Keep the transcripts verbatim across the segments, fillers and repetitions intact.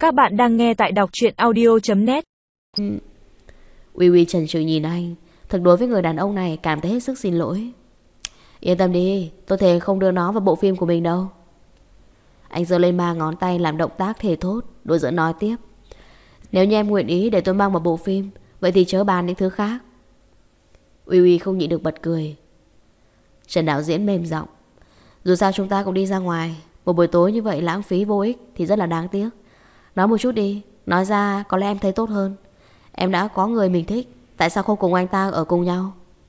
Các bạn đang nghe tại đọc truyện audio chấm net. ừ. Uy Uy chần chừ nhìn anh. Thực đối với người đàn ông này cảm thấy hết sức xin lỗi. Yên tâm đi, tôi thề không đưa nó vào bộ phim của mình đâu. Anh giơ lên ba ngón tay làm động tác thề thốt. Đối giữa nói tiếp: nếu như em nguyện ý để tôi mang vào bộ phim, vậy thì chớ bàn những thứ khác. Uy Uy không nhịn được bật cười. Trần đạo diễn mềm giọng: dù sao chúng ta cũng đi ra ngoài, một buổi tối như vậy lãng phí vô ích thì rất là đáng tiếc. Nói một chút đi, nói ra có lẽ em thấy tốt hơn. Em đã có người mình thích, tại sao không cùng anh ta ở cùng nhau?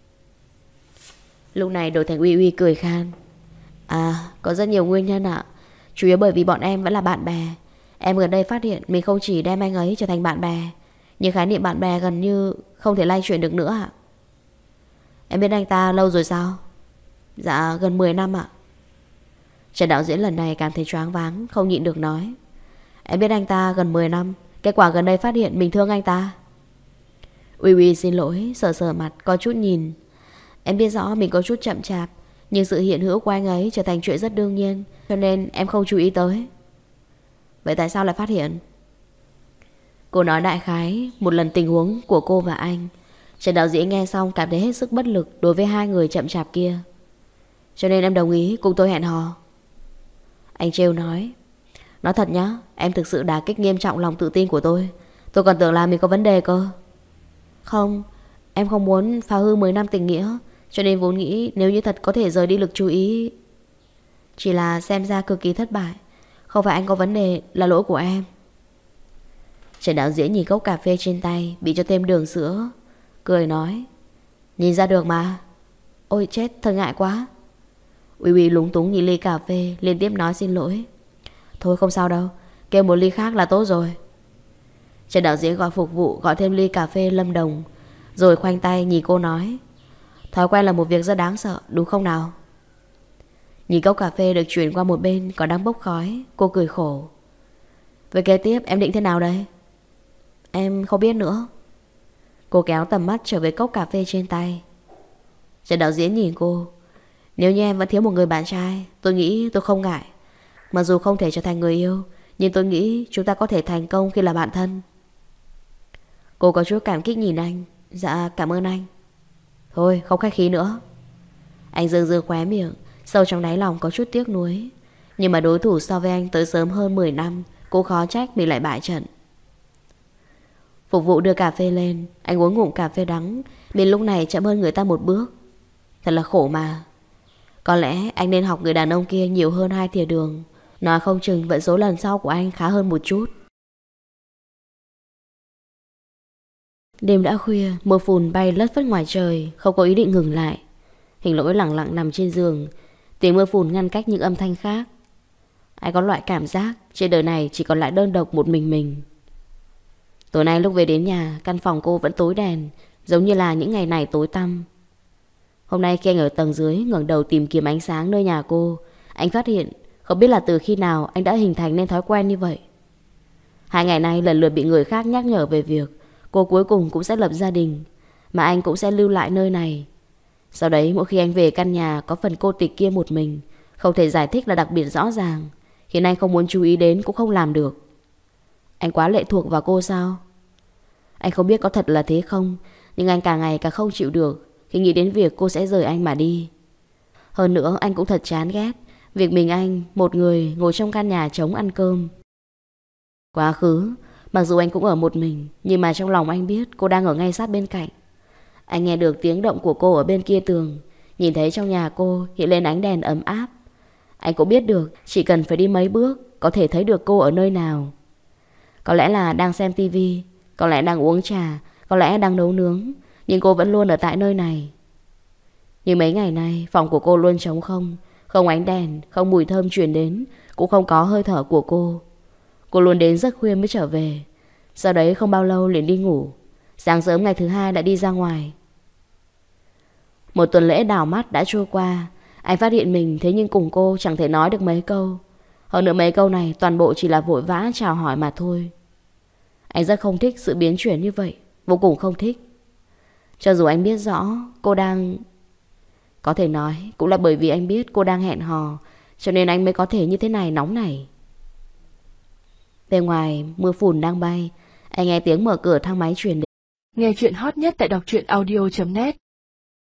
Lúc này đổi thành Uy Uy cười khan. À, có rất nhiều nguyên nhân ạ. Chủ yếu bởi vì bọn em vẫn là bạn bè. Em gần đây phát hiện mình không chỉ đem anh ấy trở thành bạn bè, nhưng khái niệm bạn bè gần như không thể lay chuyển được nữa ạ. Em biết anh ta lâu rồi sao? Dạ gần mười năm ạ. Trần đạo diễn lần này cảm thấy choáng váng, không nhịn được nói: em biết anh ta gần mười năm, kết quả gần đây phát hiện mình thương anh ta. Uy Uy xin lỗi, sờ sờ mặt, có chút nhìn. Em biết rõ mình có chút chậm chạp, nhưng sự hiện hữu của anh ấy trở thành chuyện rất đương nhiên, cho nên em không chú ý tới. Vậy tại sao lại phát hiện? Cô nói đại khái một lần tình huống của cô và anh. Trần đạo diễn nghe xong cảm thấy hết sức bất lực đối với hai người chậm chạp kia. Cho nên em đồng ý cùng tôi hẹn hò. Anh trêu nói: nói thật nhá, em thực sự đả kích nghiêm trọng lòng tự tin của tôi. Tôi còn tưởng là mình có vấn đề cơ. Không, em không muốn phá hư mười năm tình nghĩa, cho nên vốn nghĩ nếu như thật có thể rời đi lực chú ý. Chỉ là xem ra cực kỳ thất bại. Không phải anh có vấn đề, là lỗi của em. Trần đạo diễn nhìn cốc cà phê trên tay bị cho thêm đường sữa, cười nói: nhìn ra được mà. Ôi chết, thật ngại quá. Uy Uy lúng túng nhìn ly cà phê, liên tiếp nói xin lỗi. Thôi không sao đâu, kêu một ly khác là tốt rồi. Trần đạo diễn gọi phục vụ gọi thêm ly cà phê Lâm Đồng, rồi khoanh tay nhìn cô nói: thói quen là một việc rất đáng sợ, đúng không nào? Nhìn cốc cà phê được chuyển qua một bên còn đang bốc khói, cô cười khổ. Vậy kế tiếp em định thế nào đây? Em không biết nữa. Cô kéo tầm mắt trở về cốc cà phê trên tay. Trần đạo diễn nhìn cô: nếu như em vẫn thiếu một người bạn trai, tôi nghĩ tôi không ngại. Mặc dù không thể trở thành người yêu, nhưng tôi nghĩ chúng ta có thể thành công khi là bạn thân. Cô có chút cảm kích nhìn anh. Dạ cảm ơn anh. Thôi không khách khí nữa. Anh dương dương khóe miệng, sâu trong đáy lòng có chút tiếc nuối. Nhưng mà đối thủ so với anh tới sớm hơn mười năm, cô khó trách mình lại bại trận. Phục vụ đưa cà phê lên. Anh uống ngụm cà phê đắng, mình lúc này chậm hơn người ta một bước. Thật là khổ mà. Có lẽ anh nên học người đàn ông kia nhiều hơn hai thìa đường. Nói không chừng vận số lần sau của anh khá hơn một chút. Đêm đã khuya, mưa phùn bay lất phất ngoài trời, không có ý định ngừng lại. Hình lỗi lẳng lặng nằm trên giường, tiếng mưa phùn ngăn cách những âm thanh khác. Anh có loại cảm giác trên đời này chỉ còn lại đơn độc một mình mình. Tối nay lúc về đến nhà, căn phòng cô vẫn tối đèn, giống như là những ngày này tối tăm. Hôm nay khi anh ở tầng dưới ngẩng đầu tìm kiếm ánh sáng nơi nhà cô, anh phát hiện không biết là từ khi nào anh đã hình thành nên thói quen như vậy. Hai ngày nay lần lượt bị người khác nhắc nhở về việc cô cuối cùng cũng sẽ lập gia đình, mà anh cũng sẽ lưu lại nơi này. Sau đấy mỗi khi anh về căn nhà có phần cô tịch kia một mình, không thể giải thích là đặc biệt rõ ràng, khiến anh không muốn chú ý đến cũng không làm được. Anh quá lệ thuộc vào cô sao? Anh không biết có thật là thế không, nhưng anh càng ngày càng không chịu được khi nghĩ đến việc cô sẽ rời anh mà đi. Hơn nữa anh cũng thật chán ghét việc mình anh một người ngồi trong căn nhà trống ăn cơm. Quá khứ, mặc dù anh cũng ở một mình, nhưng mà trong lòng anh biết cô đang ở ngay sát bên cạnh. Anh nghe được tiếng động của cô ở bên kia tường, nhìn thấy trong nhà cô hiện lên ánh đèn ấm áp. Anh cũng biết được chỉ cần phải đi mấy bước có thể thấy được cô ở nơi nào. Có lẽ là đang xem tivi, có lẽ đang uống trà, có lẽ đang nấu nướng, nhưng cô vẫn luôn ở tại nơi này. Nhưng mấy ngày nay phòng của cô luôn trống không, không ánh đèn, không mùi thơm truyền đến, cũng không có hơi thở của cô. Cô luôn đến rất khuya mới trở về, sau đấy không bao lâu liền đi ngủ. Sáng sớm ngày thứ hai đã đi ra ngoài. Một tuần lễ đảo mắt đã trôi qua. Anh phát hiện mình thế nhưng cùng cô chẳng thể nói được mấy câu. Hơn nữa mấy câu này toàn bộ chỉ là vội vã chào hỏi mà thôi. Anh rất không thích sự biến chuyển như vậy, vô cùng không thích. Cho dù anh biết rõ cô đang... Có thể nói cũng là bởi vì anh biết cô đang hẹn hò, cho nên anh mới có thể như thế này nóng này. Bên ngoài mưa phùn đang bay. Anh nghe tiếng mở cửa thang máy truyền đến. Nghe chuyện hot nhất tại đọc truyện audio chấm net.